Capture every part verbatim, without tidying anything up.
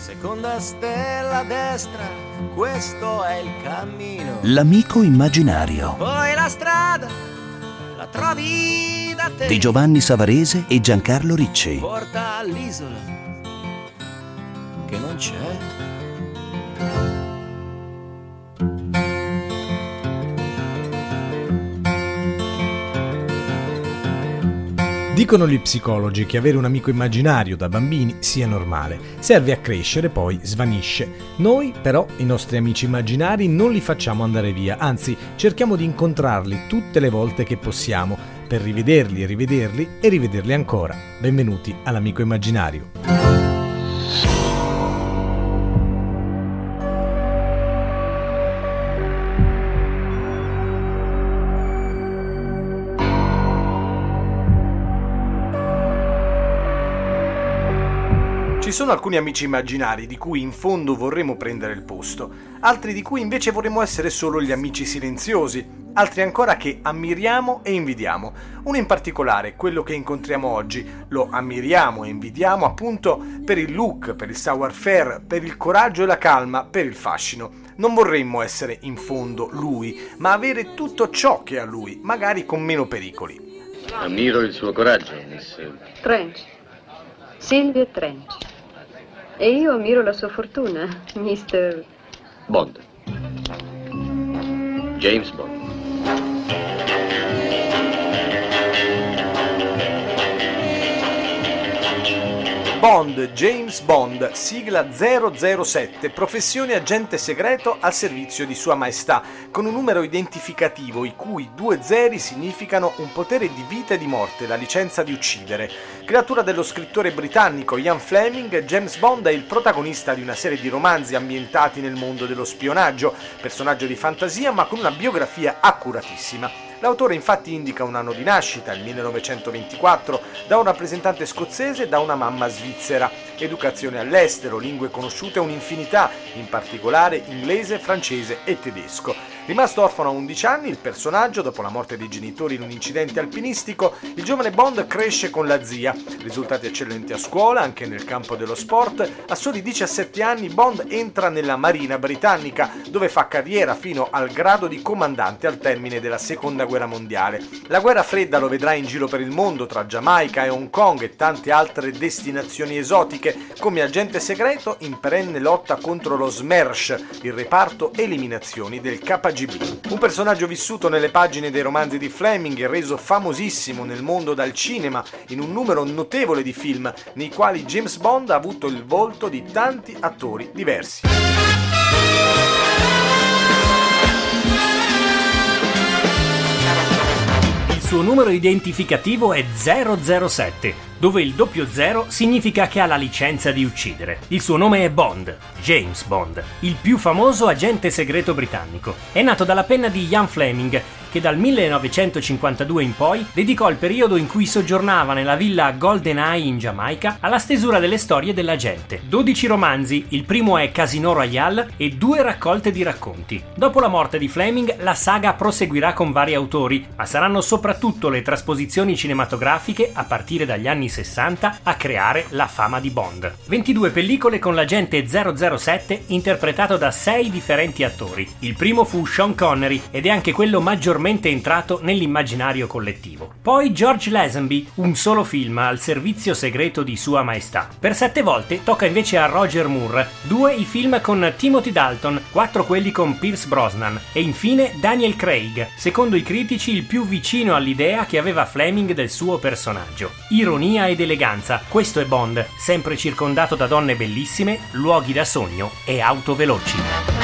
Seconda stella a destra, questo è il cammino. L'amico immaginario. Poi la strada la trovi da te. Di Giovanni Savarese e Giancarlo Ricci. Porta all'isola che non c'è. Dicono gli psicologi che avere un amico immaginario da bambini sia normale, serve a crescere, poi svanisce. Noi però i nostri amici immaginari non li facciamo andare via, anzi cerchiamo di incontrarli tutte le volte che possiamo, per rivederli e rivederli e rivederli ancora. Benvenuti all'amico immaginario. Ci sono alcuni amici immaginari di cui in fondo vorremmo prendere il posto, altri di cui invece vorremmo essere solo gli amici silenziosi, altri ancora che ammiriamo e invidiamo. Uno in particolare, quello che incontriamo oggi, lo ammiriamo e invidiamo appunto per il look, per il savoir-faire, per il coraggio e la calma, per il fascino. Non vorremmo essere in fondo lui, ma avere tutto ciò che ha lui, magari con meno pericoli. Ammiro il suo coraggio, Miss Trench. Silvia Trench. E io ammiro la sua fortuna, mister Bond. James Bond. Bond, James Bond, sigla zero zero sette, professione agente segreto al servizio di Sua Maestà, con un numero identificativo i cui due zeri significano un potere di vita e di morte, la licenza di uccidere. Creatura dello scrittore britannico Ian Fleming, James Bond è il protagonista di una serie di romanzi ambientati nel mondo dello spionaggio, personaggio di fantasia ma con una biografia accuratissima. L'autore infatti indica un anno di nascita, il millenovecentoventiquattro, da un rappresentante scozzese e da una mamma svizzera. Educazione all'estero, lingue conosciute un'infinità, in particolare inglese, francese e tedesco. Rimasto orfano a undici anni, il personaggio, dopo la morte dei genitori in un incidente alpinistico, il giovane Bond cresce con la zia. Risultati eccellenti a scuola, anche nel campo dello sport. A soli diciassette anni Bond entra nella Marina britannica, dove fa carriera fino al grado di comandante al termine della Seconda Guerra Mondiale. La guerra fredda lo vedrà in giro per il mondo, tra Giamaica e Hong Kong e tante altre destinazioni esotiche, come agente segreto in perenne lotta contro lo SMERSH, il reparto eliminazioni del K G B. Un personaggio vissuto nelle pagine dei romanzi di Fleming e reso famosissimo nel mondo dal cinema in un numero notevole di film, nei quali James Bond ha avuto il volto di tanti attori diversi. Il suo numero identificativo è zero zero sette, dove il doppio zero significa che ha la licenza di uccidere. Il suo nome è Bond, James Bond, il più famoso agente segreto britannico. È nato dalla penna di Ian Fleming, che dal millenovecentocinquantadue in poi dedicò il periodo in cui soggiornava nella villa GoldenEye in Giamaica alla stesura delle storie dell'agente. dodici romanzi, il primo è Casino Royale, e due raccolte di racconti. Dopo la morte di Fleming, la saga proseguirà con vari autori, ma saranno soprattutto le trasposizioni cinematografiche, a partire dagli anni sessanta, a creare la fama di Bond. ventidue pellicole con l'agente zero zero sette interpretato da sei differenti attori. Il primo fu Sean Connery ed è anche quello maggiormente entrato nell'immaginario collettivo. Poi George Lazenby, un solo film al servizio segreto di Sua Maestà. Per sette volte tocca invece a Roger Moore, due i film con Timothy Dalton, quattro quelli con Pierce Brosnan e infine Daniel Craig, secondo i critici il più vicino all'idea che aveva Fleming del suo personaggio. Ironia ed eleganza, questo è Bond, sempre circondato da donne bellissime, luoghi da sogno e auto veloci.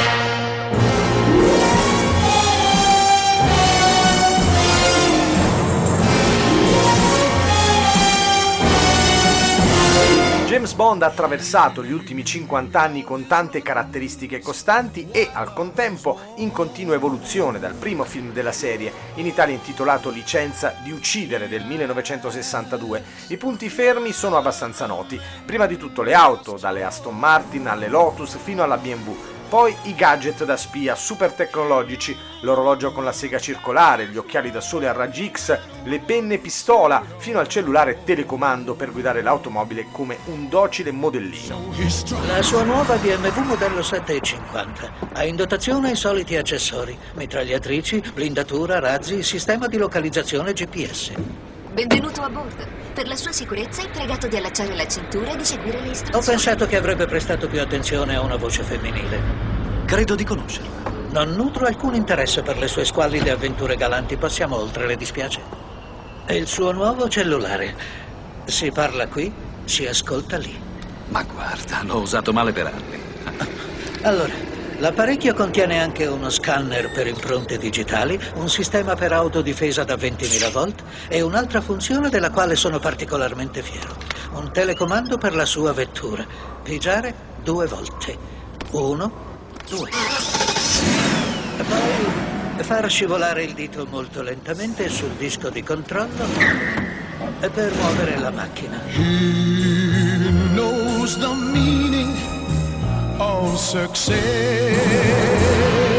James Bond ha attraversato gli ultimi cinquanta anni con tante caratteristiche costanti e, al contempo, in continua evoluzione dal primo film della serie, in Italia intitolato Licenza di uccidere del millenovecentosessantadue. I punti fermi sono abbastanza noti. Prima di tutto le auto, dalle Aston Martin alle Lotus fino alla B M W. Poi i gadget da spia super tecnologici, l'orologio con la sega circolare, gli occhiali da sole a raggi X, le penne pistola, fino al cellulare telecomando per guidare l'automobile come un docile modellino. La sua nuova B M W modello sette cinquanta ha in dotazione i soliti accessori: mitragliatrici, blindatura, razzi, sistema di localizzazione G P S. Benvenuto a bordo. Per la sua sicurezza è pregato di allacciare la cintura e di seguire le istruzioni. Ho pensato che avrebbe prestato più attenzione a una voce femminile. Credo di conoscerla. Non nutro alcun interesse per le sue squallide avventure galanti. Passiamo oltre, le dispiace? È il suo nuovo cellulare. Si parla qui, si ascolta lì. Ma guarda, l'ho usato male per anni. Allora, l'apparecchio contiene anche uno scanner per impronte digitali, un sistema per autodifesa da ventimila volt e un'altra funzione della quale sono particolarmente fiero: un telecomando per la sua vettura. Pigiare due volte. Uno, due. E poi far scivolare il dito molto lentamente sul disco di controllo e per muovere la macchina. He knows the meaning of success.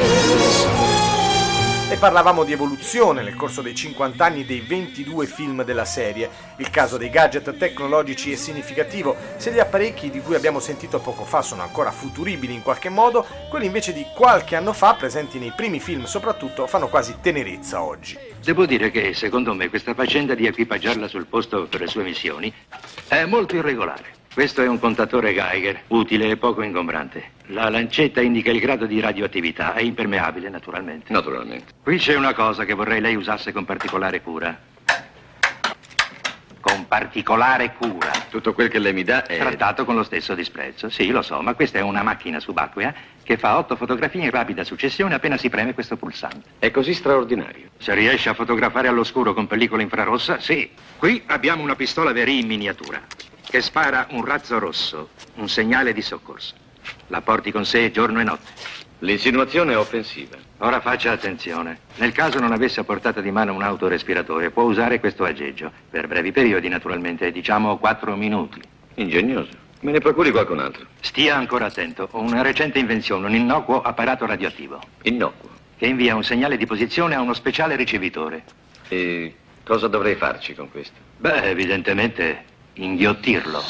E parlavamo di evoluzione nel corso dei cinquanta anni dei ventidue film della serie. Il caso dei gadget tecnologici è significativo. Se gli apparecchi di cui abbiamo sentito poco fa sono ancora futuribili in qualche modo, quelli invece di qualche anno fa, presenti nei primi film soprattutto, fanno quasi tenerezza oggi. Devo dire che, secondo me, questa faccenda di equipaggiarla sul posto per le sue missioni è molto irregolare. Questo è un contatore Geiger, utile e poco ingombrante. La lancetta indica il grado di radioattività, è impermeabile, naturalmente. Naturalmente. Qui c'è una cosa che vorrei lei usasse con particolare cura. Con particolare cura. Tutto quel che lei mi dà è... trattato con lo stesso disprezzo. Sì, lo so, ma questa è una macchina subacquea che fa otto fotografie in rapida successione appena si preme questo pulsante. È così straordinario. Se riesce a fotografare all'oscuro con pellicola infrarossa, sì. Qui abbiamo una pistola Very in miniatura che spara un razzo rosso, un segnale di soccorso. La porti con sé giorno e notte. L'insinuazione è offensiva. Ora faccia attenzione. Nel caso non avesse a portata di mano un autorespiratore, può usare questo aggeggio. Per brevi periodi, naturalmente, diciamo quattro minuti. Ingegnoso. Me ne procuri qualcun altro. Stia ancora attento. Ho una recente invenzione, un innocuo apparato radioattivo. Innocuo? Che invia un segnale di posizione a uno speciale ricevitore. E cosa dovrei farci con questo? Beh, evidentemente inghiottirlo.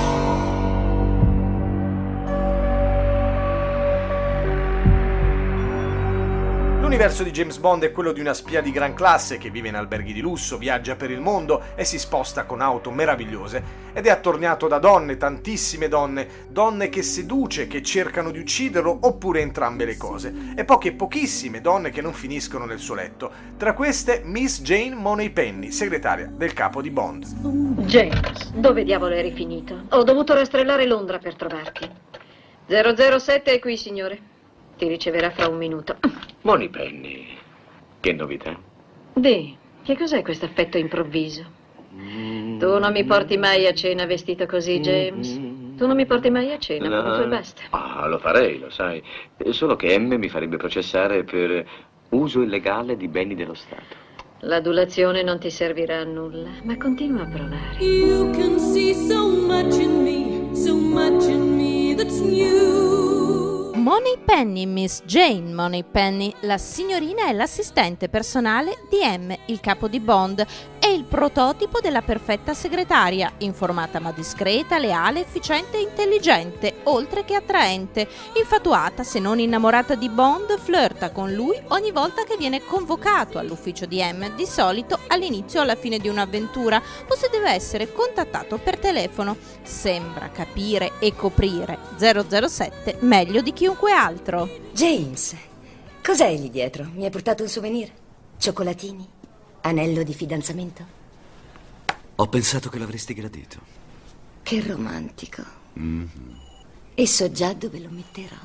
L'universo di James Bond è quello di una spia di gran classe che vive in alberghi di lusso, viaggia per il mondo e si sposta con auto meravigliose ed è attorniato da donne, tantissime donne, donne che seduce, che cercano di ucciderlo oppure entrambe le cose, e poche pochissime donne che non finiscono nel suo letto. Tra queste Miss Jane Moneypenny, segretaria del capo di Bond. James, dove diavolo eri finito? Ho dovuto rastrellare Londra per trovarti. zero zero sette è qui, signore. Ti riceverà fra un minuto. Moneypenny, che novità? Dì, che cos'è questo affetto improvviso? Mm. Tu non mi porti mai a cena vestito così, James? Mm. Tu non mi porti mai a cena, no. punto e basta. Ah, lo farei, lo sai. Solo che M mi farebbe processare per uso illegale di beni dello Stato. L'adulazione non ti servirà a nulla, ma continua a provare. You can see so much in me, so much in me that's new. Moneypenny, Miss Jane Moneypenny, la signorina è l'assistente personale di M, il capo di Bond, è il prototipo della perfetta segretaria, informata ma discreta, leale, efficiente e intelligente, oltre che attraente. Infatuata, se non innamorata di Bond, flirta con lui ogni volta che viene convocato all'ufficio di M, di solito all'inizio o alla fine di un'avventura, o se deve essere contattato per telefono. Sembra capire e coprire zero zero sette meglio di chiunque altro. James, cos'è lì dietro? Mi hai portato un souvenir? Cioccolatini? Anello di fidanzamento? Ho pensato che l'avresti gradito. Che romantico. Mm-hmm. E so già dove lo metterò.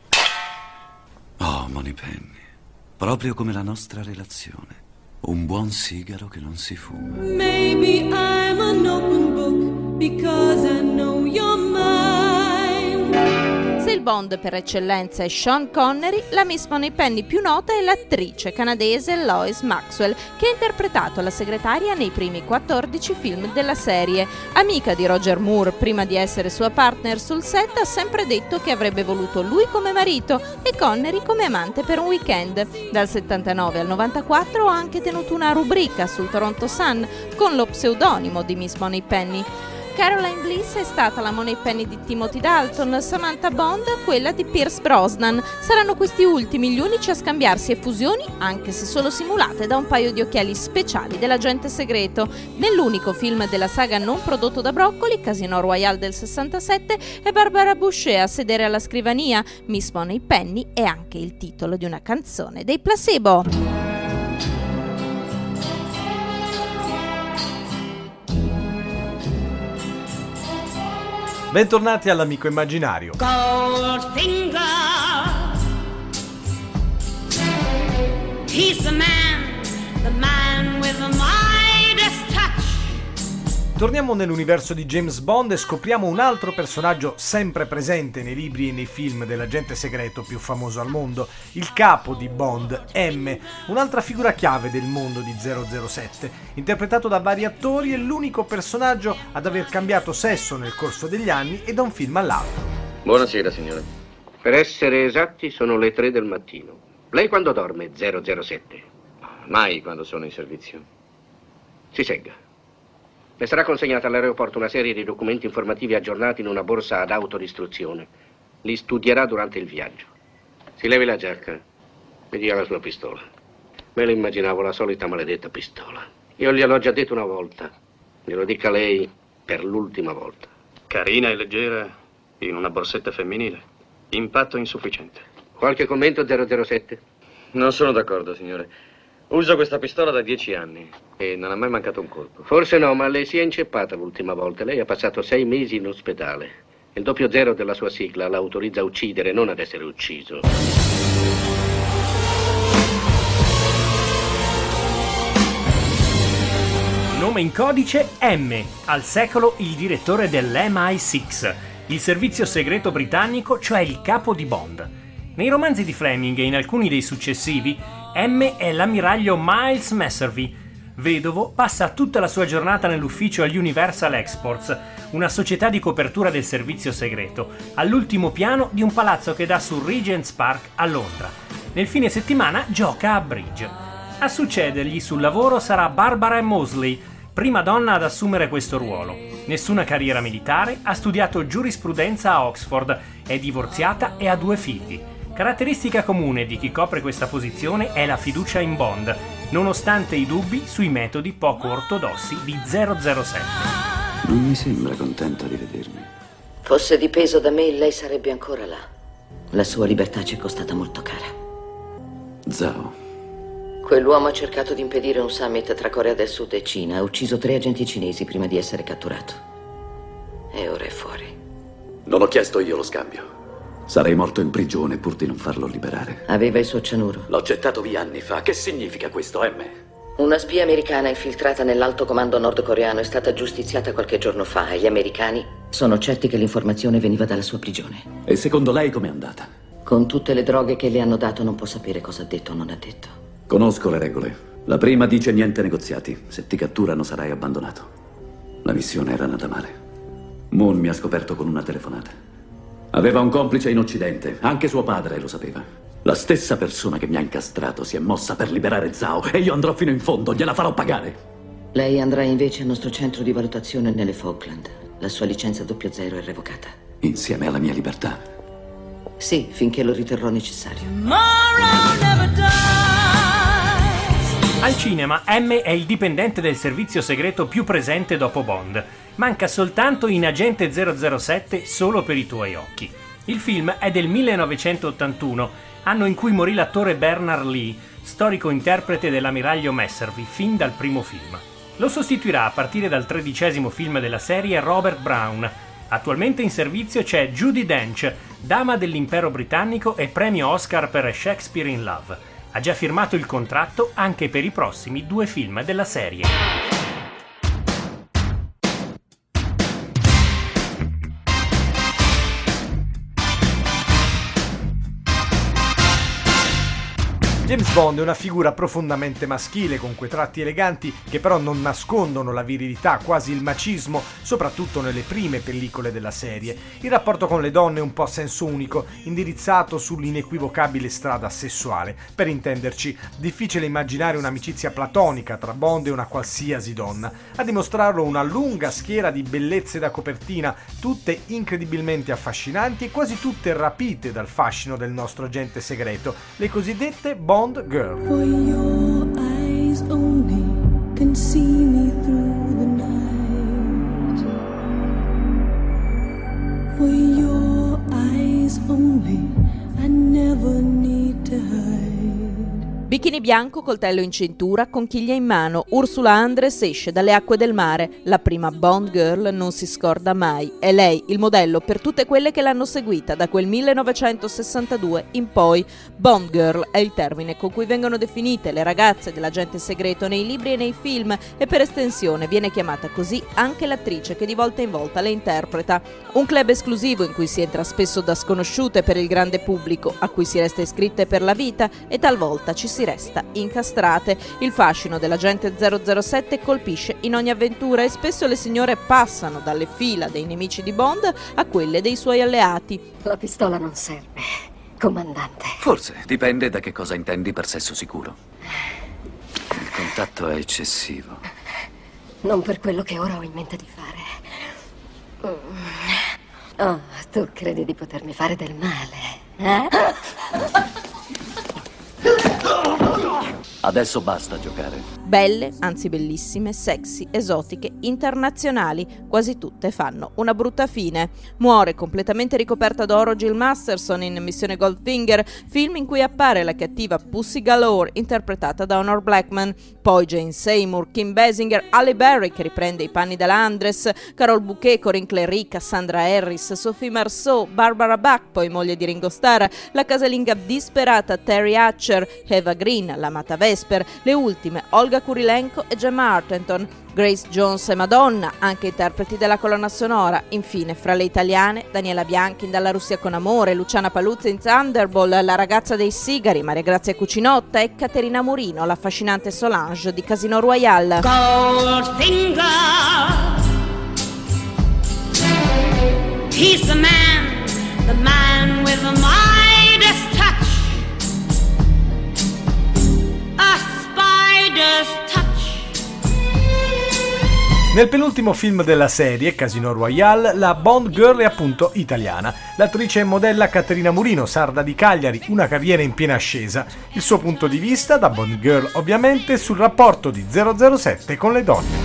Oh, Moneypenny, proprio come la nostra relazione. Un buon sigaro che non si fuma. Maybe I'm an open book because I know you're mine. Se il Bond per eccellenza è Sean Connery, la Miss Moneypenny più nota è l'attrice canadese Lois Maxwell, che ha interpretato la segretaria nei primi quattordici film della serie. Amica di Roger Moore, prima di essere sua partner sul set, ha sempre detto che avrebbe voluto lui come marito e Connery come amante per un weekend. Dal settantanove al novantaquattro ha anche tenuto una rubrica sul Toronto Sun con lo pseudonimo di Miss Moneypenny. Caroline Bliss è stata la Moneypenny di Timothy Dalton, Samantha Bond quella di Pierce Brosnan. Saranno questi ultimi gli unici a scambiarsi effusioni, anche se solo simulate da un paio di occhiali speciali dell'agente segreto. Nell'unico film della saga non prodotto da Broccoli, Casino Royale del sessantasette, è Barbara Boucher a sedere alla scrivania. Miss Moneypenny è anche il titolo di una canzone dei Placebo. Bentornati all'Amico Immaginario. Goldfinger, he's the man, the man with the Midas touch. Torniamo nell'universo di James Bond e scopriamo un altro personaggio sempre presente nei libri e nei film dell'agente segreto più famoso al mondo, il capo di Bond, M, un'altra figura chiave del mondo di zero zero sette, interpretato da vari attori e l'unico personaggio ad aver cambiato sesso nel corso degli anni e da un film all'altro. Buonasera, signore. Per essere esatti sono le tre del mattino. Lei quando dorme, zero zero sette? Mai quando sono in servizio. Si segga. Le sarà consegnata all'aeroporto una serie di documenti informativi aggiornati in una borsa ad autodistruzione. Li studierà durante il viaggio. Si levi la giacca. Mi dia la sua pistola. Me lo immaginavo, la solita maledetta pistola. Io gliel'ho già detto una volta. Glielo dica lei per l'ultima volta. Carina e leggera in una borsetta femminile. Impatto insufficiente. Qualche commento, zero zero sette? Non sono d'accordo, signore. Uso questa pistola da dieci anni e non ha mai mancato un colpo. Forse no, ma lei si è inceppata l'ultima volta. Lei ha passato sei mesi in ospedale. Il doppio zero della sua sigla la autorizza a uccidere, non ad essere ucciso. Nome in codice M, al secolo il direttore dell'M I sei, il servizio segreto britannico, cioè il capo di Bond. Nei romanzi di Fleming e in alcuni dei successivi, M è l'ammiraglio Miles Messervy. Vedovo, passa tutta la sua giornata nell'ufficio agli Universal Exports, una società di copertura del servizio segreto, all'ultimo piano di un palazzo che dà su Regent's Park a Londra. Nel fine settimana gioca a bridge. A succedergli sul lavoro sarà Barbara Moseley, prima donna ad assumere questo ruolo. Nessuna carriera militare, ha studiato giurisprudenza a Oxford, è divorziata e ha due figli. Caratteristica comune di chi copre questa posizione è la fiducia in Bond, nonostante i dubbi sui metodi poco ortodossi di zero zero sette. Non mi sembra contenta di vedermi. Fosse dipeso da me, lei sarebbe ancora là. La sua libertà ci è costata molto cara. Zhao. Quell'uomo ha cercato di impedire un summit tra Corea del Sud e Cina. Ha ucciso tre agenti cinesi prima di essere catturato. E ora è fuori. Non ho chiesto io lo scambio. Sarei morto in prigione pur di non farlo liberare. Aveva il suo cianuro. L'ho gettato via anni fa. Che significa questo, M? Una spia americana infiltrata nell'alto comando nordcoreano è stata giustiziata qualche giorno fa e gli americani sono certi che l'informazione veniva dalla sua prigione. E secondo lei com'è andata? Con tutte le droghe che le hanno dato non può sapere cosa ha detto o non ha detto. Conosco le regole. La prima dice niente negoziati. Se ti catturano sarai abbandonato. La missione era nata male. Moon mi ha scoperto con una telefonata. Aveva un complice in Occidente, anche suo padre lo sapeva. La stessa persona che mi ha incastrato si è mossa per liberare Zhao e io andrò fino in fondo, gliela farò pagare. Lei andrà invece al nostro centro di valutazione nelle Falkland. La sua licenza doppio zero è revocata. Insieme alla mia libertà? Sì, finché lo riterrò necessario. Al cinema, M è il dipendente del servizio segreto più presente dopo Bond. Manca soltanto in Agente zero zero sette Solo per i tuoi occhi. Il film è del millenovecentottantuno, anno in cui morì l'attore Bernard Lee, storico interprete dell'ammiraglio Messervy, fin dal primo film. Lo sostituirà a partire dal tredicesimo film della serie Robert Brown. Attualmente in servizio c'è Judi Dench, dama dell'impero britannico e premio Oscar per Shakespeare in Love. Ha già firmato il contratto anche per i prossimi due film della serie. James Bond è una figura profondamente maschile, con quei tratti eleganti che però non nascondono la virilità, quasi il macismo, soprattutto nelle prime pellicole della serie. Il rapporto con le donne è un po' a senso unico, indirizzato sull'inequivocabile strada sessuale. Per intenderci, difficile immaginare un'amicizia platonica tra Bond e una qualsiasi donna. A dimostrarlo una lunga schiera di bellezze da copertina, tutte incredibilmente affascinanti e quasi tutte rapite dal fascino del nostro agente segreto, le cosiddette Bond Girl. For your eyes only can see me through the night. For your eyes only I never need to hide. Bikini bianco, coltello in cintura, conchiglia in mano, Ursula Andress esce dalle acque del mare. La prima Bond Girl non si scorda mai. È lei il modello per tutte quelle che l'hanno seguita da quel millenovecentosessantadue in poi. Bond Girl è il termine con cui vengono definite le ragazze dell'agente segreto nei libri e nei film, e per estensione viene chiamata così anche l'attrice che di volta in volta le interpreta. Un club esclusivo in cui si entra spesso da sconosciute per il grande pubblico, a cui si resta iscritte per la vita e talvolta ci si resta incastrate. Il fascino dell'agente zero zero sette colpisce in ogni avventura e spesso le signore passano dalle fila dei nemici di Bond a quelle dei suoi alleati. La pistola non serve, comandante. Forse, dipende da che cosa intendi per sesso sicuro. Il contatto è eccessivo. Non per quello che ora ho in mente di fare. Oh, tu credi di potermi fare del male, eh? Adesso basta giocare. Belle, anzi bellissime, sexy, esotiche, internazionali, quasi tutte fanno una brutta fine. Muore completamente ricoperta d'oro Jill Masterson in Missione Goldfinger, film in cui appare la cattiva Pussy Galore interpretata da Honor Blackman. Poi Jane Seymour, Kim Basinger, Halle Berry che riprende i panni della Andress, Carol Bouquet, Corinne Clery, Cassandra Harris, Sophie Marceau, Barbara Bach, poi moglie di Ringo Starr, la casalinga disperata Terry Hatcher, Eva Green, l'amata Vesper, le ultime Olga Kurilenko e Gemma Arterton, Grace Jones e Madonna, anche interpreti della colonna sonora. Infine, fra le italiane, Daniela Bianchi in Dalla Russia con amore, Luciana Paluzzi in Thunderball, la ragazza dei sigari, Maria Grazia Cucinotta e Caterina Murino, l'affascinante Solange di Casino Royale. Goldfinger, he's the man, the man with the Midas touch, a spider's touch. Nel penultimo film della serie, Casino Royale, la Bond Girl è appunto italiana. L'attrice e modella Caterina Murino, sarda di Cagliari, una carriera in piena ascesa. Il suo punto di vista, da Bond Girl ovviamente, sul rapporto di zero zero sette con le donne.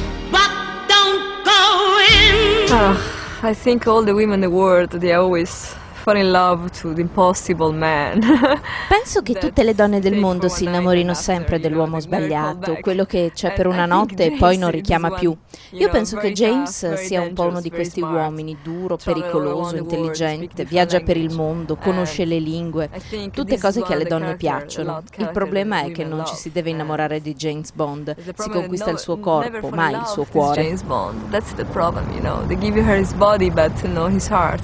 Oh, I think all the women in the world, they always fall in love to the impossible man. Penso che tutte le donne del mondo si innamorino sempre dell'uomo sbagliato, quello che c'è per una notte e poi non richiama più. Io penso che James sia un po' uno di questi uomini, duro, pericoloso, intelligente, viaggia per il mondo, conosce le lingue, tutte cose che alle donne piacciono. Il problema è che non ci si deve innamorare di James Bond, si conquista il suo corpo, mai il suo cuore. James Bond, that's the problem, you know. They give her his body, but no, his heart.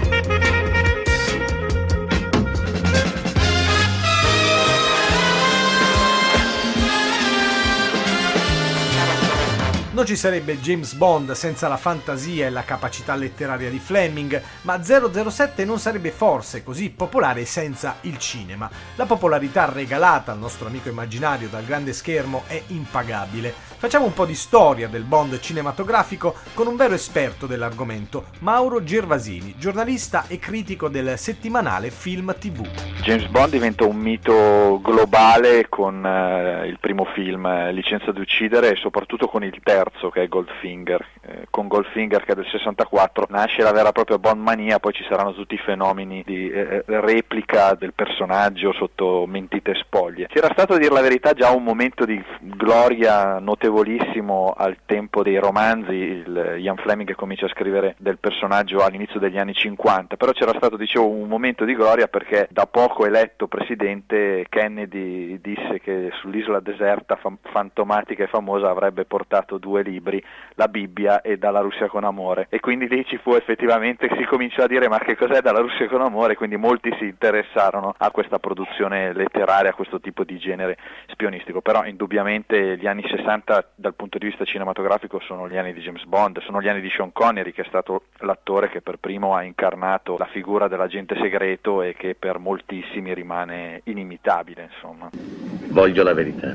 Non ci sarebbe James Bond senza la fantasia e la capacità letteraria di Fleming, ma zero zero sette non sarebbe forse così popolare senza il cinema. La popolarità regalata al nostro amico immaginario dal grande schermo è impagabile. Facciamo un po' di storia del Bond cinematografico con un vero esperto dell'argomento, Mauro Gervasini, giornalista e critico del settimanale Film tivù. James Bond diventa un mito globale con eh, il primo film, eh, Licenza di uccidere, e soprattutto con il terzo, che è Goldfinger. Eh, con Goldfinger, che è del sessantaquattro, nasce la vera e propria Bond mania, poi ci saranno tutti i fenomeni di eh, replica del personaggio sotto mentite spoglie. C'era stato, a dir la verità, già un momento di gloria notevolissimo al tempo dei romanzi. Il, Ian Fleming comincia a scrivere del personaggio all'inizio degli anni cinquanta, però c'era stato, dicevo, un momento di gloria perché da poco eletto presidente Kennedy disse che sull'isola deserta, fam- fantomatica e famosa, avrebbe portato due libri, la Bibbia e Dalla Russia con amore, e quindi lì ci fu effettivamente, si cominciò a dire ma che cos'è Dalla Russia con amore, quindi molti si interessarono a questa produzione letteraria, a questo tipo di genere spionistico. Però indubbiamente gli anni sessanta dal punto di vista cinematografico sono gli anni di James Bond, sono gli anni di Sean Connery, che è stato l'attore che per primo ha incarnato la figura dell'agente segreto e che per moltissimi rimane inimitabile, insomma. Voglio la verità.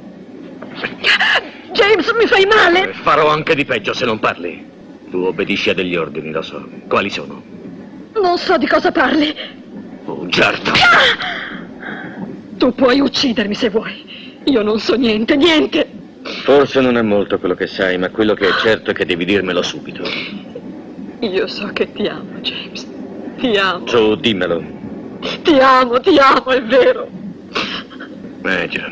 James, mi fai male! Eh, farò anche di peggio se non parli. Tu obbedisci a degli ordini, lo so. Quali sono? Non so di cosa parli. Oh, certo. Tu puoi uccidermi se vuoi. Io non so niente, niente. Forse non è molto quello che sai, ma quello che è certo è che devi dirmelo subito. Io so che ti amo, James. Ti amo. Su, dimmelo. Ti amo, ti amo, è vero. Eh già.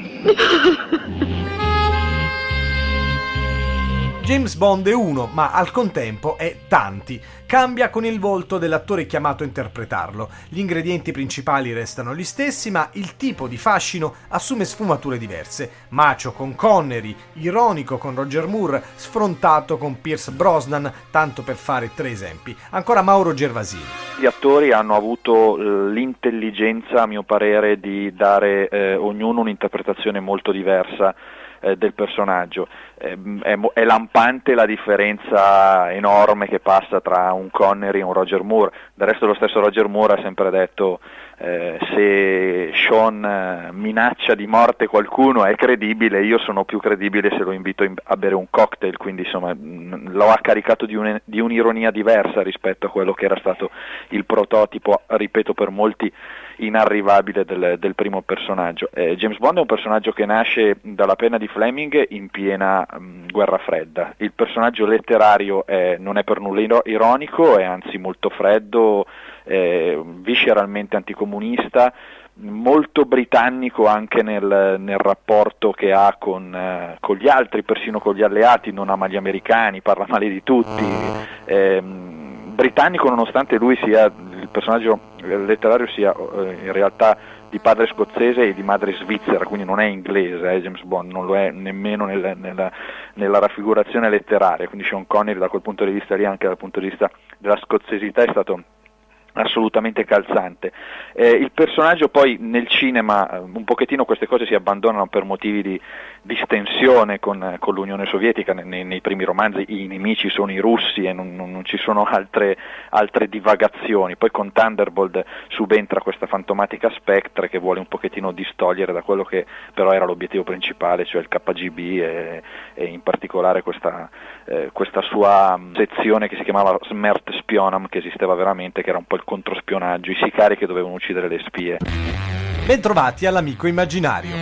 James Bond è uno, ma al contempo è tanti. Cambia con il volto dell'attore chiamato a interpretarlo. Gli ingredienti principali restano gli stessi, ma il tipo di fascino assume sfumature diverse. Macio con Connery, ironico con Roger Moore, sfrontato con Pierce Brosnan, tanto per fare tre esempi. Ancora Mauro Gervasini. Gli attori hanno avuto l'intelligenza, a mio parere, di dare eh, ognuno un'interpretazione molto diversa del personaggio. È, è lampante la differenza enorme che passa tra un Connery e un Roger Moore. Del resto lo stesso Roger Moore ha sempre detto eh, se Sean minaccia di morte qualcuno è credibile, io sono più credibile se lo invito a bere un cocktail, quindi insomma lo ha caricato di, un, di un'ironia diversa rispetto a quello che era stato il prototipo, ripeto, per molti inarrivabile del, del primo personaggio. Eh, James Bond è un personaggio che nasce dalla penna di Fleming in piena mh, guerra fredda. Il personaggio letterario è, non è per nulla ironico, è anzi molto freddo, eh, visceralmente anticomunista, molto britannico anche nel, nel rapporto che ha con, eh, con gli altri, persino con gli alleati, non ama gli americani, parla male di tutti. Eh, britannico nonostante lui sia, il personaggio letterario sia eh, in realtà di padre scozzese e di madre svizzera, quindi non è inglese, eh, James Bond non lo è nemmeno nel, nella, nella raffigurazione letteraria, quindi Sean Connery da quel punto di vista lì, anche dal punto di vista della scozzesità, è stato assolutamente calzante. Eh, il personaggio poi nel cinema un pochettino queste cose si abbandonano per motivi di distensione con, con l'Unione Sovietica. Nei, nei primi romanzi i nemici sono i russi e non, non, non ci sono altre, altre divagazioni. Poi con Thunderbolt subentra questa fantomatica Spectre che vuole un pochettino distogliere da quello che però era l'obiettivo principale, cioè il K G B e, e in particolare questa, eh, questa sua sezione che si chiamava Smertspionam, che esisteva veramente, che era un po' il controspionaggio, i sicari che dovevano uccidere le spie. Bentrovati all'Amico Immaginario.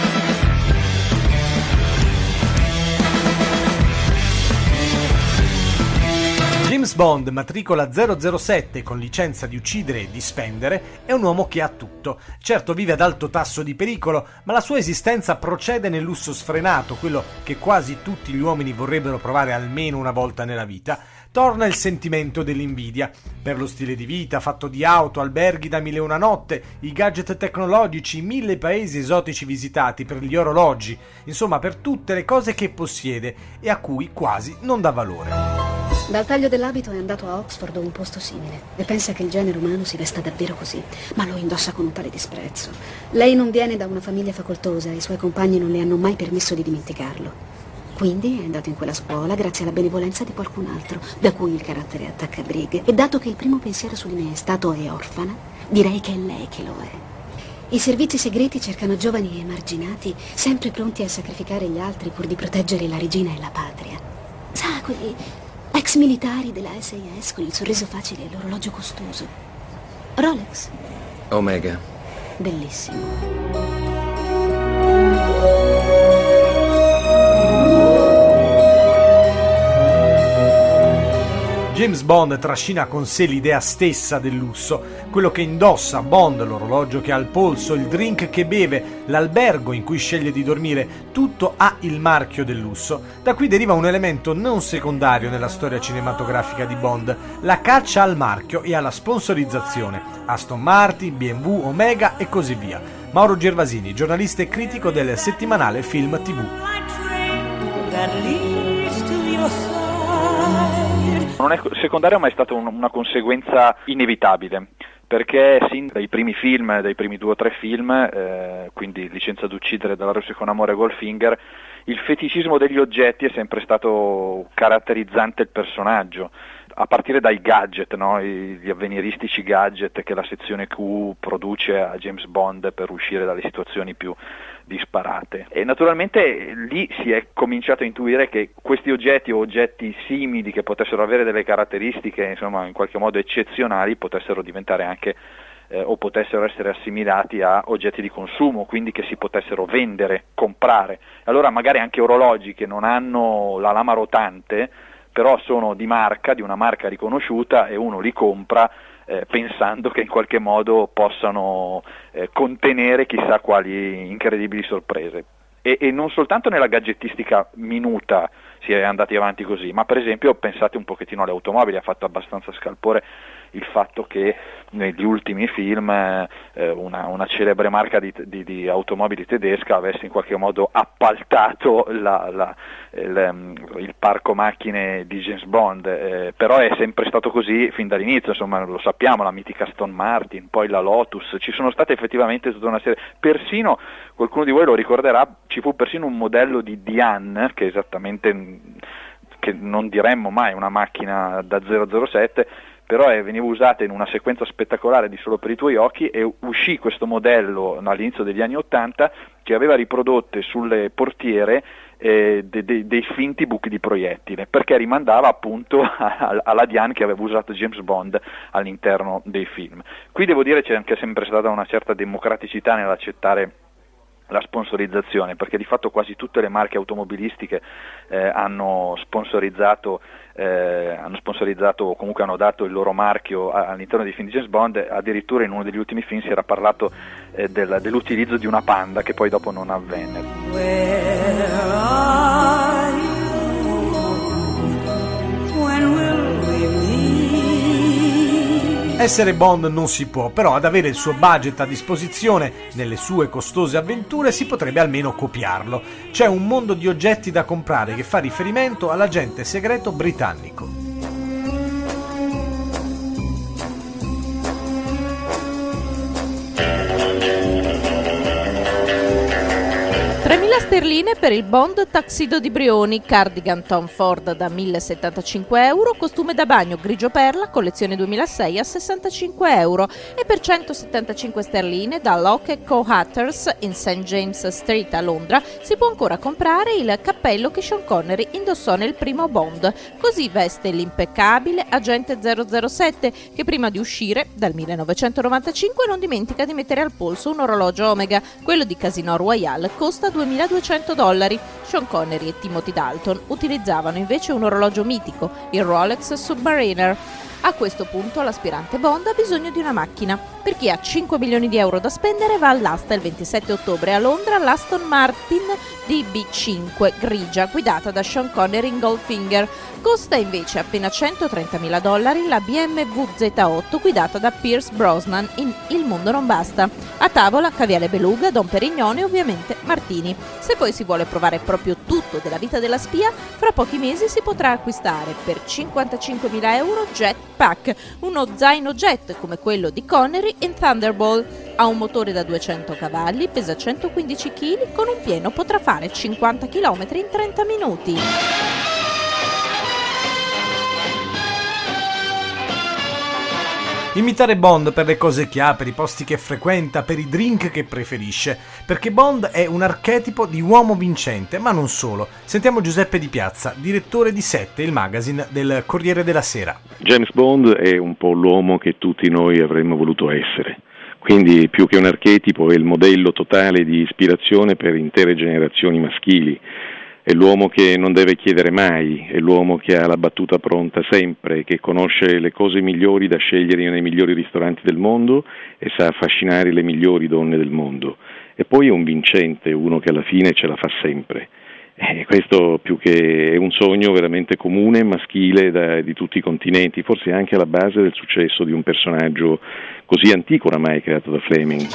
James Bond, matricola zero zero sette con licenza di uccidere e di spendere, è un uomo che ha tutto. Certo vive ad alto tasso di pericolo, ma la sua esistenza procede nel lusso sfrenato, quello che quasi tutti gli uomini vorrebbero provare almeno una volta nella vita. Torna il sentimento dell'invidia per lo stile di vita fatto di auto, alberghi da mille e una notte, i gadget tecnologici, mille paesi esotici visitati, per gli orologi, insomma per tutte le cose che possiede e a cui quasi non dà valore. Dal taglio dell'abito è andato a Oxford o un posto simile e pensa che il genere umano si vesta davvero così, ma lo indossa con un tale disprezzo. Lei non viene da una famiglia facoltosa e i suoi compagni non le hanno mai permesso di dimenticarlo. Quindi è andato in quella scuola grazie alla benevolenza di qualcun altro, da cui il carattere attacca a brighe. E dato che il primo pensiero su di me è stato è orfana, direi che è lei che lo è. I servizi segreti cercano giovani emarginati, sempre pronti a sacrificare gli altri pur di proteggere la regina e la patria. Sa, quegli ex militari della S I S con il sorriso facile e l'orologio costoso. Rolex. Omega. Bellissimo. James Bond trascina con sé l'idea stessa del lusso, quello che indossa Bond, l'orologio che ha al polso, il drink che beve, l'albergo in cui sceglie di dormire, tutto ha il marchio del lusso. Da qui deriva un elemento non secondario nella storia cinematografica di Bond, la caccia al marchio e alla sponsorizzazione. Aston Martin, B M W, Omega e così via. Mauro Gervasini, giornalista e critico del settimanale Film tivù. Non è secondario, ma è stata un, una conseguenza inevitabile, perché sin dai primi film, dai primi due o tre film, eh, quindi Licenza d'uccidere, Dalla Russia con amore e Goldfinger, il feticismo degli oggetti è sempre stato caratterizzante il personaggio, a partire dai gadget, no? Gli avveniristici gadget che la sezione Q produce a James Bond per uscire dalle situazioni più disparate. E naturalmente lì si è cominciato a intuire che questi oggetti o oggetti simili che potessero avere delle caratteristiche insomma in qualche modo eccezionali potessero diventare anche eh, o potessero essere assimilati a oggetti di consumo, quindi che si potessero vendere, comprare. Allora magari anche orologi che non hanno la lama rotante, però sono di marca, di una marca riconosciuta, e uno li compra eh, pensando che in qualche modo possano eh, contenere chissà quali incredibili sorprese. E, e non soltanto nella gadgettistica minuta si è andati avanti così, ma per esempio pensate un pochettino alle automobili. Ha fatto abbastanza scalpore il fatto che negli ultimi film eh, una, una celebre marca di, di, di automobili tedesca avesse in qualche modo appaltato la, la, il, il parco macchine di James Bond, eh, però è sempre stato così fin dall'inizio, insomma lo sappiamo, la mitica Aston Martin, poi la Lotus, ci sono state effettivamente tutta una serie, persino qualcuno di voi lo ricorderà, ci fu persino un modello di Diane, che esattamente, che non diremmo mai una macchina da zero zero sette, però è, veniva usata in una sequenza spettacolare di Solo per i tuoi occhi, e uscì questo modello all'inizio degli anni Ottanta che aveva riprodotte sulle portiere eh, de, de, dei finti buchi di proiettile, perché rimandava appunto a, alla Diane che aveva usato James Bond all'interno dei film. Qui devo dire c'è anche sempre stata una certa democraticità nell'accettare la sponsorizzazione, perché di fatto quasi tutte le marche automobilistiche eh, hanno sponsorizzato eh, hanno sponsorizzato o comunque hanno dato il loro marchio all'interno dei film di James Bond. Addirittura in uno degli ultimi film si era parlato eh, del, dell'utilizzo di una Panda, che poi dopo non avvenne. Where are you? When will we meet? Essere Bond non si può, però ad avere il suo budget a disposizione nelle sue costose avventure si potrebbe almeno copiarlo. C'è un mondo di oggetti da comprare che fa riferimento all'agente segreto britannico. tremila sterline per il Bond Tuxedo di Brioni, cardigan Tom Ford da mille settantacinque euro, costume da bagno grigio perla, collezione duemilasei a sessantacinque euro, e per centosettantacinque sterline da Lock Co Hatters in Saint James Street a Londra si può ancora comprare il cappello che Sean Connery indossò nel primo Bond. Così veste l'impeccabile agente zero zero sette, che prima di uscire dal millenovecentonovantacinque non dimentica di mettere al polso un orologio Omega. Quello di Casino Royale costa duemiladuecento dollari. Sean Connery e Timothy Dalton utilizzavano invece un orologio mitico, il Rolex Submariner. A questo punto l'aspirante Bond ha bisogno di una macchina. Per chi ha cinque milioni di euro da spendere va all'asta il ventisette ottobre a Londra l'Aston Martin D B cinque grigia guidata da Sean Connery in Goldfinger. Costa invece appena centotrentamila dollari la B M W Z otto guidata da Pierce Brosnan in Il mondo non basta. A tavola caviale beluga, Don Perignone e ovviamente Martini. Se poi si vuole provare proprio tutto della vita della spia, fra pochi mesi si potrà acquistare per cinquantacinquemila euro Jetpack, uno zaino jet come quello di Connery in Thunderball. Ha un motore da duecento cavalli, pesa centoquindici chili, con un pieno potrà fare cinquanta chilometri in trenta minuti. Imitare Bond per le cose che ha, per i posti che frequenta, per i drink che preferisce, perché Bond è un archetipo di uomo vincente, ma non solo. Sentiamo Giuseppe Di Piazza, direttore di Sette, il magazine del Corriere della Sera. James Bond è un po' l'uomo che tutti noi avremmo voluto essere, quindi più che un archetipo è il modello totale di ispirazione per intere generazioni maschili. È l'uomo che non deve chiedere mai, è l'uomo che ha la battuta pronta sempre, che conosce le cose migliori da scegliere nei migliori ristoranti del mondo e sa affascinare le migliori donne del mondo. E poi è un vincente, uno che alla fine ce la fa sempre. E questo più che è un sogno veramente comune, maschile da, di tutti i continenti, forse anche alla base del successo di un personaggio così antico oramai creato da Fleming.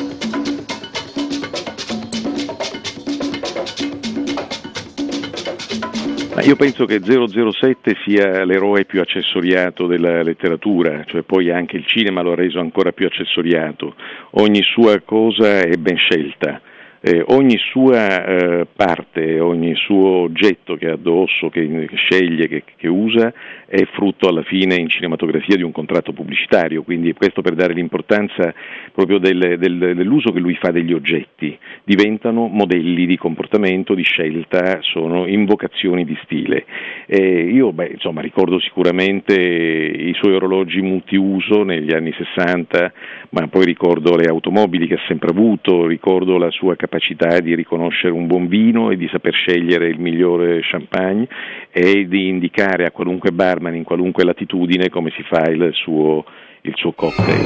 Io penso che zero zero sette sia l'eroe più accessoriato della letteratura, cioè poi anche il cinema lo ha reso ancora più accessoriato. Ogni sua cosa è ben scelta. Eh, ogni sua eh, parte, ogni suo oggetto che ha addosso, che, che sceglie, che, che usa, è frutto alla fine in cinematografia di un contratto pubblicitario, quindi questo per dare l'importanza proprio del, del, dell'uso che lui fa degli oggetti. Diventano modelli di comportamento, di scelta, sono invocazioni di stile. Eh, io beh, insomma, ricordo sicuramente i suoi orologi multiuso negli anni sessanta, ma poi ricordo le automobili che ha sempre avuto, ricordo la sua capacità di riconoscere un buon vino e di saper scegliere il migliore champagne e di indicare a qualunque barman in qualunque latitudine come si fa il suo, il suo cocktail.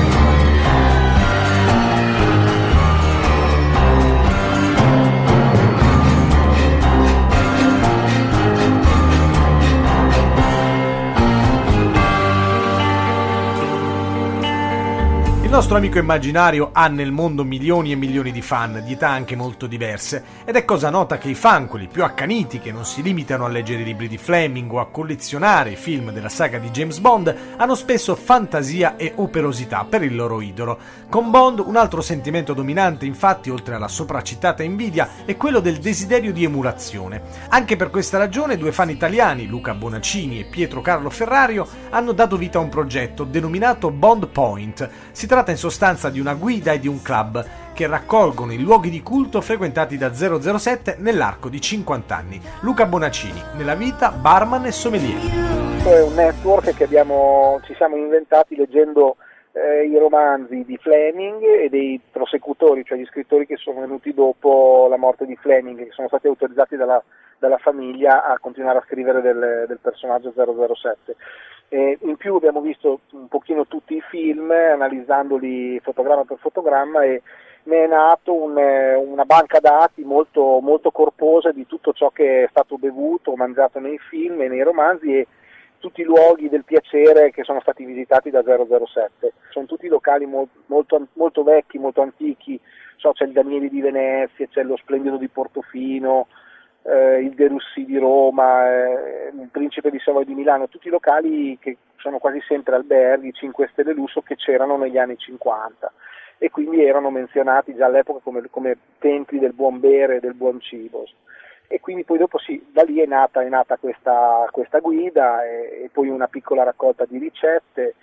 Il nostro amico immaginario ha nel mondo milioni e milioni di fan, di età anche molto diverse, ed è cosa nota che i fan, quelli più accaniti, che non si limitano a leggere i libri di Fleming o a collezionare i film della saga di James Bond, hanno spesso fantasia e operosità per il loro idolo. Con Bond un altro sentimento dominante, infatti, oltre alla sopracitata invidia, è quello del desiderio di emulazione. Anche per questa ragione due fan italiani, Luca Bonaccini e Pietro Carlo Ferrario, hanno dato vita a un progetto denominato Bond Point. Si tratta in sostanza di una guida e di un club che raccolgono i luoghi di culto frequentati da zero zero sette nell'arco di cinquanta anni. Luca Bonaccini, nella vita barman e sommelier. È un network che abbiamo, ci siamo inventati leggendo eh, i romanzi di Fleming e dei prosecutori, cioè gli scrittori che sono venuti dopo la morte di Fleming, che sono stati autorizzati dalla, dalla famiglia a continuare a scrivere del, del personaggio zero zero sette. E in più abbiamo visto un pochino tutti i film, analizzandoli fotogramma per fotogramma, e ne è nato un, una banca dati molto, molto corposa di tutto ciò che è stato bevuto o mangiato nei film e nei romanzi, e tutti i luoghi del piacere che sono stati visitati da zero zero sette. Sono tutti locali mo- molto, molto vecchi, molto antichi. So, c'è il Danieli di Venezia, c'è lo Splendido di Portofino, Eh, il De Russi di Roma, eh, il Principe di Savoia di Milano, tutti locali che sono quasi sempre alberghi, cinque stelle lusso, che c'erano negli anni cinquanta e quindi erano menzionati già all'epoca come, come templi del buon bere e del buon cibo. E quindi poi dopo sì, da lì è nata, è nata questa, questa guida e, e poi una piccola raccolta di ricette,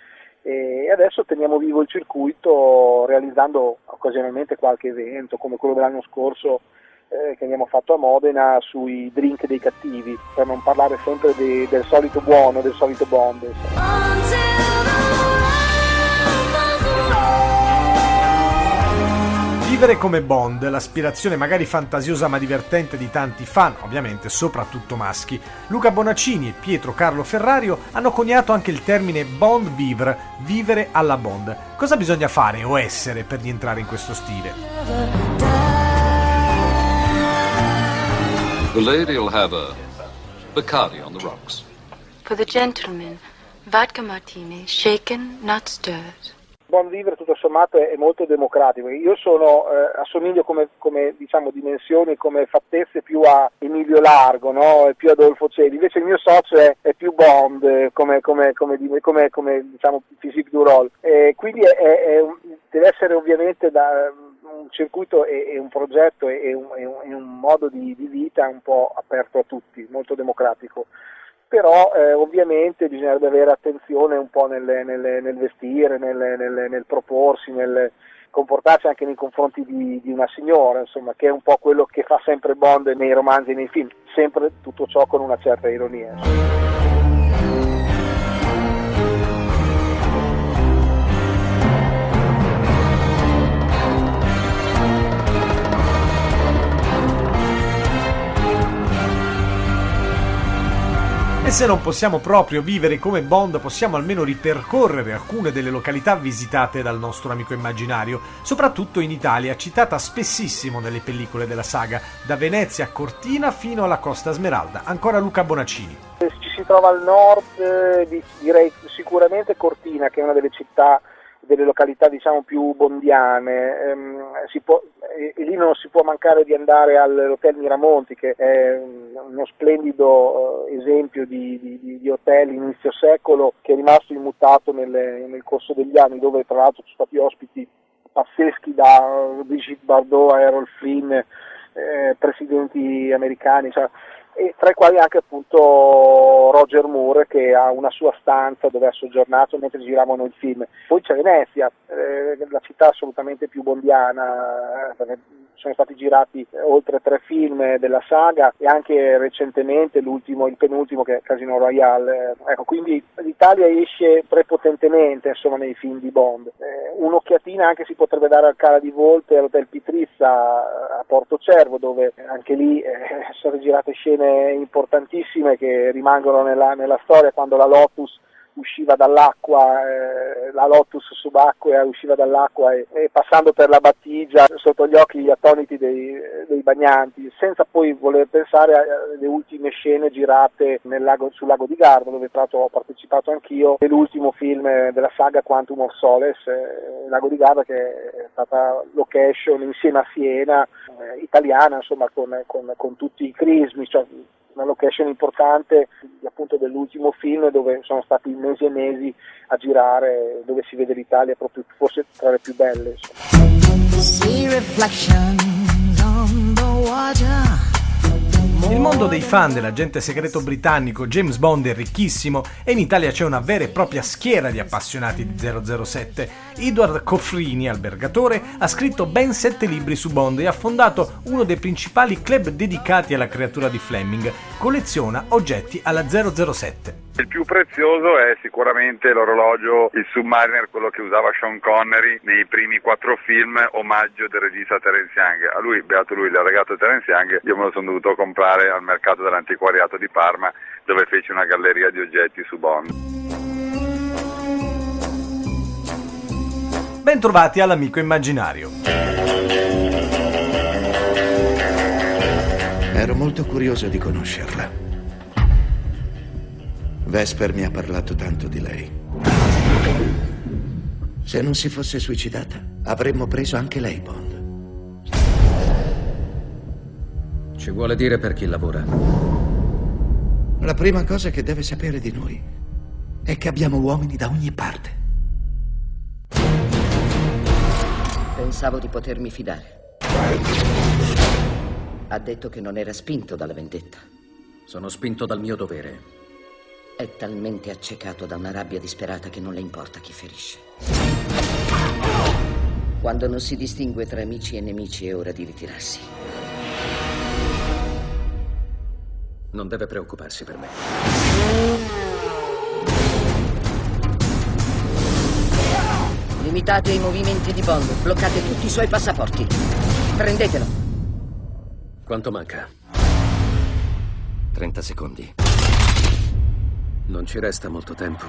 e adesso teniamo vivo il circuito realizzando occasionalmente qualche evento come quello dell'anno scorso eh, che abbiamo fatto a Modena sui drink dei cattivi, per non parlare sempre de, del solito buono, del solito Bond. Vivere come Bond, l'aspirazione magari fantasiosa ma divertente di tanti fan, ovviamente soprattutto maschi. Luca Bonaccini e Pietro Carlo Ferrario hanno coniato anche il termine Bond vivre, vivere alla Bond. Cosa bisogna fare o essere per rientrare in questo stile? The lady will have a Bacardi on the rocks. For the gentleman, vodka martini, shaken, not stirred. Buon vivere tutto sommato è, è molto democratico. Io sono eh, assomiglio come, come diciamo dimensioni, come fattezze più a Emilio Largo, no? E più Adolfo Celi. Invece il mio socio è, è più Bond, eh, come, come, come, come, come diciamo physique du rôle. E quindi è, è, è un, deve essere ovviamente da un circuito e, e un progetto e, e, un, e un, un modo di, di vita un po' aperto a tutti, molto democratico. Però eh, ovviamente bisognerebbe avere attenzione un po' nel, nel, nel vestire, nel, nel, nel proporsi, nel comportarsi anche nei confronti di, di una signora, insomma, che è un po' quello che fa sempre Bond nei romanzi e nei film, sempre tutto ciò con una certa ironia. E se non possiamo proprio vivere come Bond, possiamo almeno ripercorrere alcune delle località visitate dal nostro amico immaginario, soprattutto in Italia, citata spessissimo nelle pellicole della saga, da Venezia a Cortina fino alla Costa Smeralda. Ancora Luca Bonaccini. Ci si trova al nord, eh, direi sicuramente Cortina, che è una delle città, delle località diciamo più bondiane. Ehm, si può, e, e lì non si può mancare di andare all'Hotel Miramonti, che è uno splendido uh, esempio di, di, di hotel inizio secolo che è rimasto immutato nelle, nel corso degli anni, dove tra l'altro sono stati ospiti pazzeschi da Brigitte Bardot a Errol Flynn, eh, presidenti americani, cioè, e tra i quali anche appunto Roger Moore, che ha una sua stanza dove ha soggiornato mentre giravano il film. Poi c'è Venezia, eh, la città assolutamente più bondiana, eh, sono stati girati oltre tre film della saga e anche recentemente l'ultimo, il penultimo, che è Casino Royale. Ecco, quindi l'Italia esce prepotentemente, insomma, nei film di Bond. Eh, un'occhiatina anche si potrebbe dare al Cala di Volte all'Hotel Pitrizza a Porto Cervo, dove anche lì eh, sono state girate scene importantissime che rimangono nella, nella storia, quando la Lotus usciva dall'acqua, eh, la Lotus subacquea usciva dall'acqua e, e passando per la battigia sotto gli occhi attoniti dei, dei bagnanti, senza poi voler pensare alle ultime scene girate nel lago, sul lago di Garda, dove tra l'altro ho partecipato anch'io, nell'ultimo film della saga Quantum of Solace, eh, lago di Garda, che è stata location insieme a Siena, eh, italiana, insomma, con, con, con tutti i crismi, cioè una location importante appunto dell'ultimo film, dove sono stati mesi e mesi a girare, dove si vede l'Italia proprio forse tra le più belle, Il mondo dei fan dell'agente segreto britannico James Bond è ricchissimo e in Italia c'è una vera e propria schiera di appassionati di zero zero sette. Edward Coffrini, albergatore, ha scritto ben sette libri su Bond e ha fondato uno dei principali club dedicati alla creatura di Fleming. Colleziona oggetti alla zero zero sette. Il più prezioso è sicuramente l'orologio, il Submariner, quello che usava Sean Connery nei primi quattro film, omaggio del regista Terence Young. A lui, beato lui, l'ha regato Terence Young, io me lo sono dovuto comprare al mercato dell'antiquariato di Parma, dove fece una galleria di oggetti su Bond. Bentrovati all'Amico Immaginario. Ero molto curioso di conoscerla. Vesper mi ha parlato tanto di lei. Se non si fosse suicidata, avremmo preso anche lei, Bond. Ci vuole dire per chi lavora? La prima cosa che deve sapere di noi è che abbiamo uomini da ogni parte. Pensavo di potermi fidare. Ha detto che non era spinto dalla vendetta. Sono spinto dal mio dovere. È talmente accecato da una rabbia disperata che non le importa chi ferisce. Quando non si distingue tra amici e nemici è ora di ritirarsi. Non deve preoccuparsi per me. Limitate i movimenti di Bond, bloccate tutti i suoi passaporti. Prendetelo. Quanto manca? trenta secondi. Non ci resta molto tempo.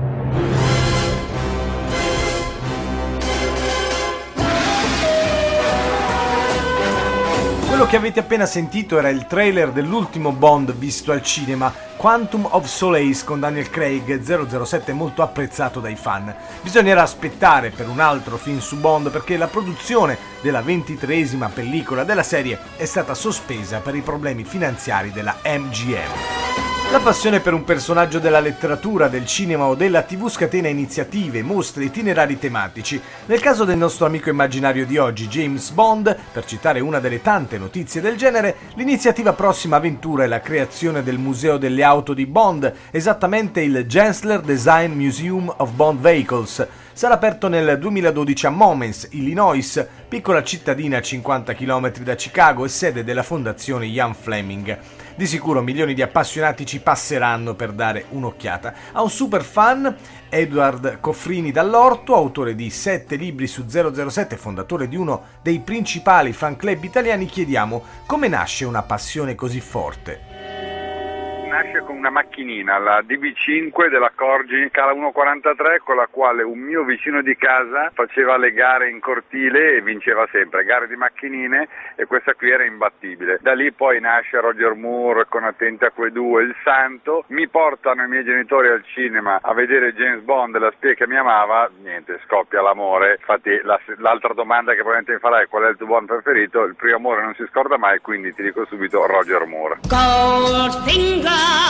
Quello che avete appena sentito era il trailer dell'ultimo Bond visto al cinema, Quantum of Solace con Daniel Craig. zero zero sette è molto apprezzato dai fan. Bisognerà aspettare per un altro film su Bond perché la produzione della ventitreesima pellicola della serie è stata sospesa per i problemi finanziari della M G M. La passione per un personaggio della letteratura, del cinema o della tivù scatena iniziative, mostre, itinerari tematici. Nel caso del nostro amico immaginario di oggi, James Bond, per citare una delle tante notizie del genere, l'iniziativa Prossima Avventura è la creazione del Museo delle Auto di Bond, esattamente il Gensler Design Museum of Bond Vehicles. Sarà aperto nel duemiladodici a Momence, Illinois, piccola cittadina a cinquanta chilometri da Chicago e sede della fondazione Ian Fleming. Di sicuro milioni di appassionati ci passeranno per dare un'occhiata. A un super fan, Edward Coffrini dall'Orto, autore di sette libri su zero zero sette, fondatore di uno dei principali fan club italiani, chiediamo come nasce una passione così forte. nasce con una macchinina, la D B cinque della Corgi Cala uno quarantatré, con la quale un mio vicino di casa faceva le gare in cortile e vinceva sempre, gare di macchinine, e questa qui era imbattibile. Da lì poi nasce Roger Moore con Attenti a quei due, Il Santo, mi portano i miei genitori al cinema a vedere James Bond, la spia che mi amava, niente, scoppia l'amore. Infatti la, l'altra domanda che probabilmente mi farai è qual è il tuo Bond preferito, il primo amore non si scorda mai, quindi ti dico subito Roger Moore. Goldfinger.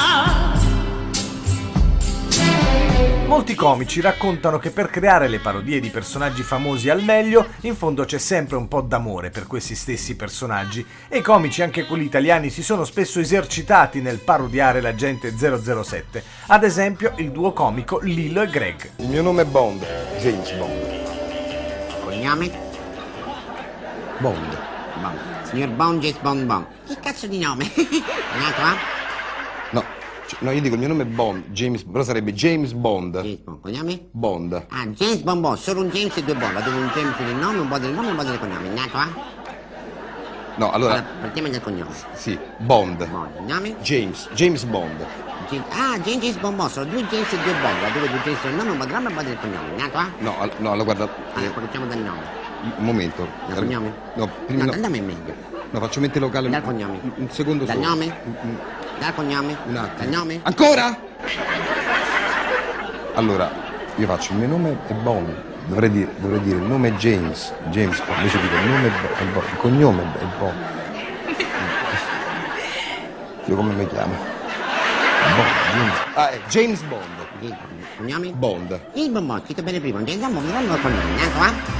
Molti comici raccontano che per creare le parodie di personaggi famosi al meglio, in fondo c'è sempre un po' d'amore per questi stessi personaggi, e i comici, anche quelli italiani, si sono spesso esercitati nel parodiare l'agente zero zero sette. Ad esempio il duo comico Lillo e Greg. Il mio nome è Bond, James Bond. Cognome? Bond. Bond. Signor Bond, James Bond, Bond. Che cazzo di nome? Nato a? No, no, io dico il mio nome è Bond, James, però sarebbe James Bond. James Bond. Cognome? Bond. Ah, James Bond Bond, solo un James e due Bond. La devo un James del nome, un Bond del nome e un Bond del cognome. Nato a? No, allora... allora partiamo dal cognome. Sì, Bond. Bond. Cognome? James, James Bond. James, ah, James, James Bond Bond, sono due James e due Bond. La devo due James del nome, un Bond del nome e un Bond del cognome. Nato a? No, al- no, allora guarda... Allora, partiamo dal nome. Un momento. Dal cognome? No, prima No, no. dal nome è meglio. No, faccio mente locale. Dal cognome. Un, un secondo Dal solo. nome? Un- un- Dal cognome? Un attimo. Dal nome? Ancora? Allora, io faccio il mio nome è Bond. Dovrei dire, dovrei dire il nome è James. James Bond. Invece dico il nome è Bo- è Bond. Il cognome è Bond. Io come mi chiamo? Bond. James. Ah, è James Bond. James Bond. Cognome? Bond. James Bond Bond, scritto bene prima. James Bond Bond, mi danno il cognome. Nato a?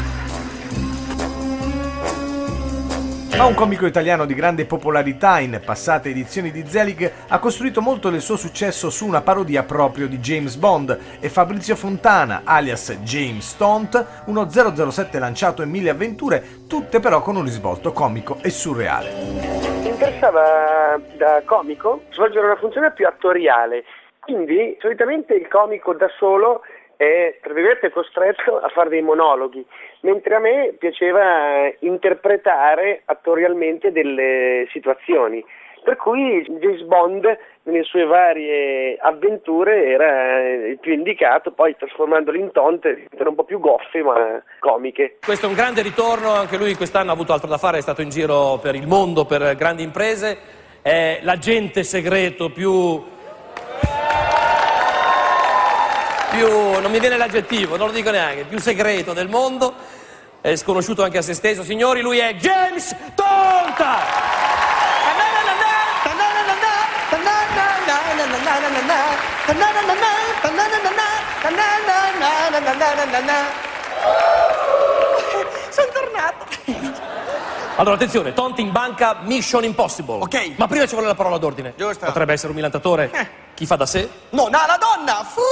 Ma un comico italiano di grande popolarità in passate edizioni di Zelig ha costruito molto del suo successo su una parodia proprio di James Bond, e Fabrizio Fontana, alias James Stunt, uno zero zero sette lanciato in mille avventure, tutte però con un risvolto comico e surreale. Mi interessava da comico svolgere una funzione più attoriale, quindi solitamente il comico da solo è, tra virgolette, costretto a fare dei monologhi, mentre a me piaceva interpretare attorialmente delle situazioni. Per cui James Bond, nelle sue varie avventure, era il più indicato, poi trasformandolo in tonte, erano un po' più goffe ma comiche. Questo è un grande ritorno, anche lui quest'anno ha avuto altro da fare, è stato in giro per il mondo, per grandi imprese, è l'agente segreto più... più, non mi viene l'aggettivo, non lo dico neanche, più segreto del mondo, è sconosciuto anche a se stesso. Signori, lui è James Tonta! Sono tornato! Allora, attenzione, Tonti in banca, Mission Impossible. Ok. Ma prima ci vuole la parola d'ordine. Giusto. Potrebbe essere un milantatore. Eh. Chi fa da sé? No, no, la donna! Fu,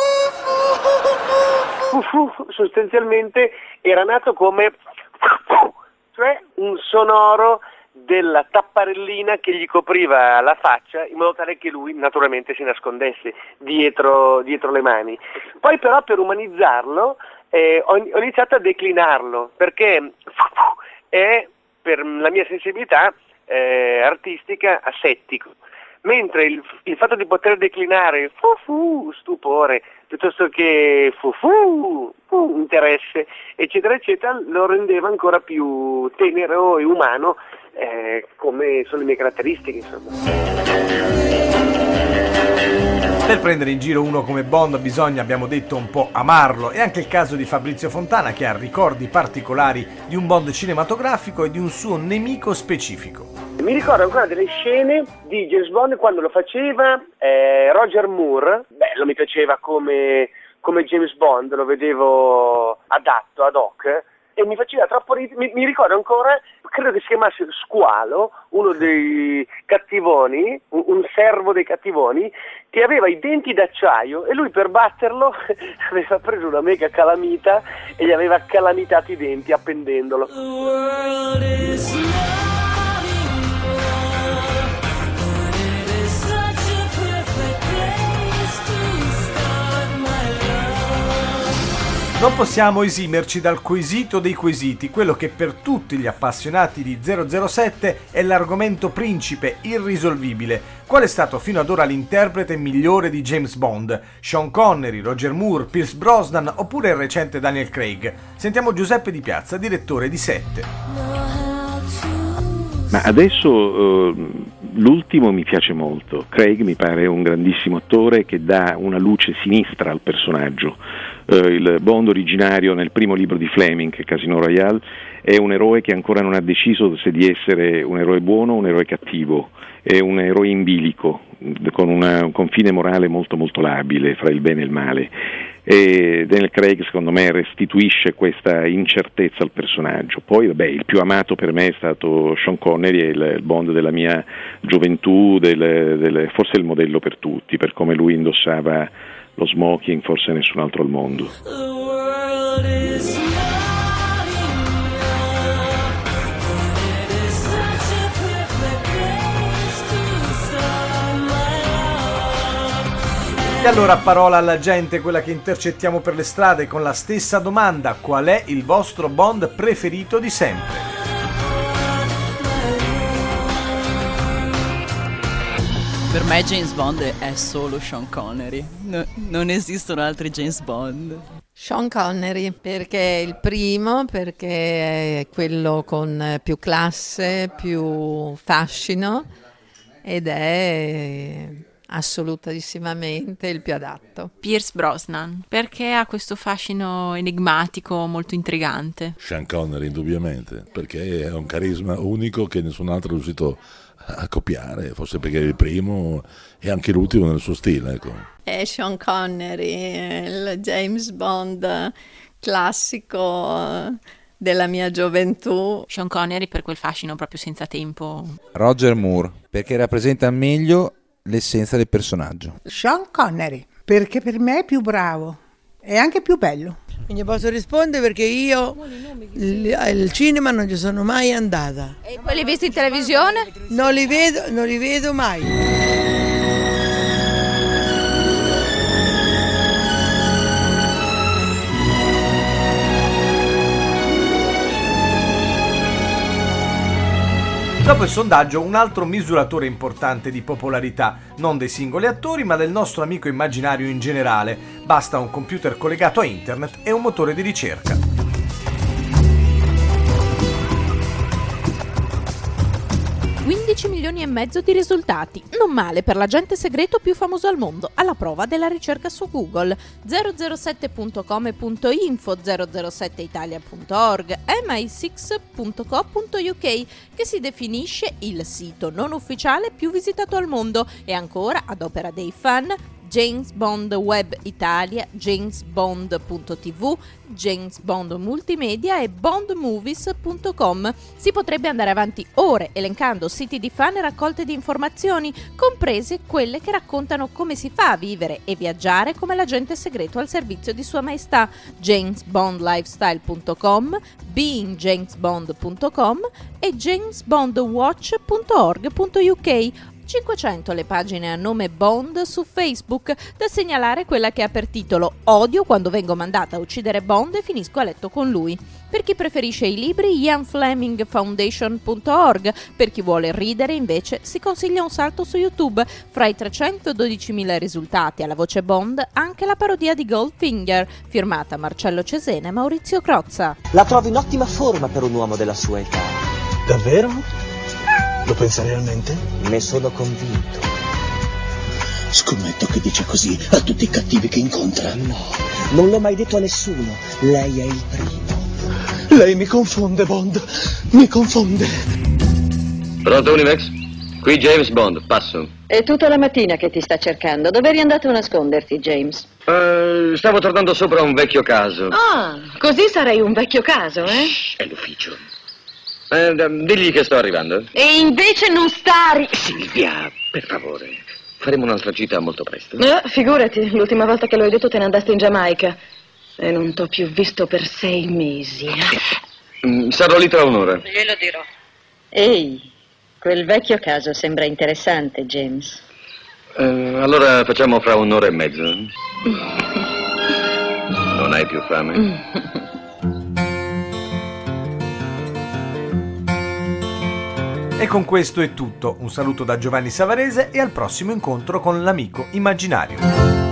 fu, fu, fu, sostanzialmente era nato come cioè un sonoro della tapparellina che gli copriva la faccia, in modo tale che lui naturalmente si nascondesse dietro, dietro le mani. Poi però, per umanizzarlo, eh, ho, ho iniziato a declinarlo, perché è, per la mia sensibilità eh, artistica, asettico. Mentre il, il fatto di poter declinare fu fu, stupore, piuttosto che fu fu, fu, interesse, eccetera, eccetera, lo rendeva ancora più tenero e umano, eh, come sono le mie caratteristiche, insomma. Per prendere in giro uno come Bond bisogna, abbiamo detto, un po' amarlo. È anche il caso di Fabrizio Fontana, che ha ricordi particolari di un Bond cinematografico e di un suo nemico specifico. Mi ricordo ancora delle scene di James Bond quando lo faceva eh, Roger Moore. Bello, mi piaceva come, come James Bond, lo vedevo adatto, ad hoc, e mi faceva troppo ridere. Mi, mi ricordo ancora, credo che si chiamasse Squalo, uno dei cattivoni, un, un servo dei cattivoni, che aveva i denti d'acciaio, e lui, per batterlo, aveva preso una mega calamita e gli aveva calamitato i denti appendendolo. Non possiamo esimerci dal quesito dei quesiti, quello che per tutti gli appassionati di zero zero sette è l'argomento principe irrisolvibile. Qual è stato fino ad ora l'interprete migliore di James Bond? Sean Connery, Roger Moore, Pierce Brosnan oppure il recente Daniel Craig? Sentiamo Giuseppe Di Piazza, direttore di Sette. Ma adesso uh, l'ultimo mi piace molto. Craig mi pare un grandissimo attore che dà una luce sinistra al personaggio. Uh, il Bond originario nel primo libro di Fleming, Casino Royale, è un eroe che ancora non ha deciso se di essere un eroe buono o un eroe cattivo. È un eroe in bilico, con una, un confine morale molto molto labile fra il bene e il male. E Daniel Craig secondo me restituisce questa incertezza al personaggio. Poi vabbè, il più amato per me è stato Sean Connery, il, il Bond della mia gioventù, del, del, forse il modello per tutti, per come lui indossava lo smoking, forse nessun altro al mondo. E allora parola alla gente, quella che intercettiamo per le strade, con la stessa domanda: qual è il vostro Bond preferito di sempre? Per me James Bond è solo Sean Connery, no, non esistono altri James Bond. Sean Connery, perché è il primo, perché è quello con più classe, più fascino ed è assolutissimamente il più adatto. Pierce Brosnan, perché ha questo fascino enigmatico molto intrigante. Sean Connery indubbiamente, perché ha un carisma unico che nessun altro è riuscito a copiare, forse perché è il primo e anche l'ultimo nel suo stile, ecco. È Sean Connery, il James Bond classico della mia gioventù. Sean Connery per quel fascino proprio senza tempo. Roger Moore, perché rappresenta meglio l'essenza del personaggio. Sean Connery, perché per me è più bravo e anche più bello. Non posso rispondere perché io al cinema non ci sono mai andata. E poi li hai visti in televisione? Non li vedo, non li vedo mai. Dopo il sondaggio, un altro misuratore importante di popolarità, non dei singoli attori ma del nostro amico immaginario in generale. Basta un computer collegato a internet e un motore di ricerca. quindici milioni e mezzo di risultati, non male per l'agente segreto più famoso al mondo, alla prova della ricerca su Google. zero zero sette punto com punto info, zero zero sette italia punto org, M I sei punto co punto U K, che si definisce il sito non ufficiale più visitato al mondo, e ancora, ad opera dei fan, James Bond Web Italia, James Bond punto tivù, James Bond Multimedia e bond movies punto com. Si potrebbe andare avanti ore elencando siti di fan e raccolte di informazioni, comprese quelle che raccontano come si fa a vivere e viaggiare come l'agente segreto al servizio di Sua Maestà, james bond lifestyle punto com, being james bond punto com e james bond watch punto org punto U K. cinquecento le pagine a nome Bond su Facebook, da segnalare quella che ha per titolo "Odio quando vengo mandata a uccidere Bond e finisco a letto con lui". Per chi preferisce i libri, Ian Fleming Foundation punto org. Per chi vuole ridere, invece, si consiglia un salto su YouTube. Fra i trecentododicimila risultati alla voce Bond, anche la parodia di Goldfinger, firmata Marcello Cesena e Maurizio Crozza. La trovo in ottima forma per un uomo della sua età. Davvero? Lo pensa realmente? Ne sono convinto. Scommetto che dice così a tutti i cattivi che incontra. No, non l'ho mai detto a nessuno. Lei è il primo. Lei mi confonde, Bond. Mi confonde. Pronto, Univex? Qui James Bond, passo. È tutta la mattina che ti sta cercando. Dove eri andato a nasconderti, James? Uh, stavo tornando sopra un vecchio caso. Ah, così sarei un vecchio caso, eh? Shh, è l'ufficio. Eh, digli che sto arrivando. E invece non stari... Silvia, per favore, faremo un'altra gita molto presto. No, figurati, l'ultima volta che l'ho detto te ne andaste in Giamaica. E non t'ho più visto per sei mesi. Mm, sarò lì tra un'ora. Glielo dirò. Ehi, quel vecchio caso sembra interessante, James. Eh, allora facciamo fra un'ora e mezzo. Non hai più fame? E con questo è tutto. Un saluto da Giovanni Savarese e al prossimo incontro con l'amico immaginario.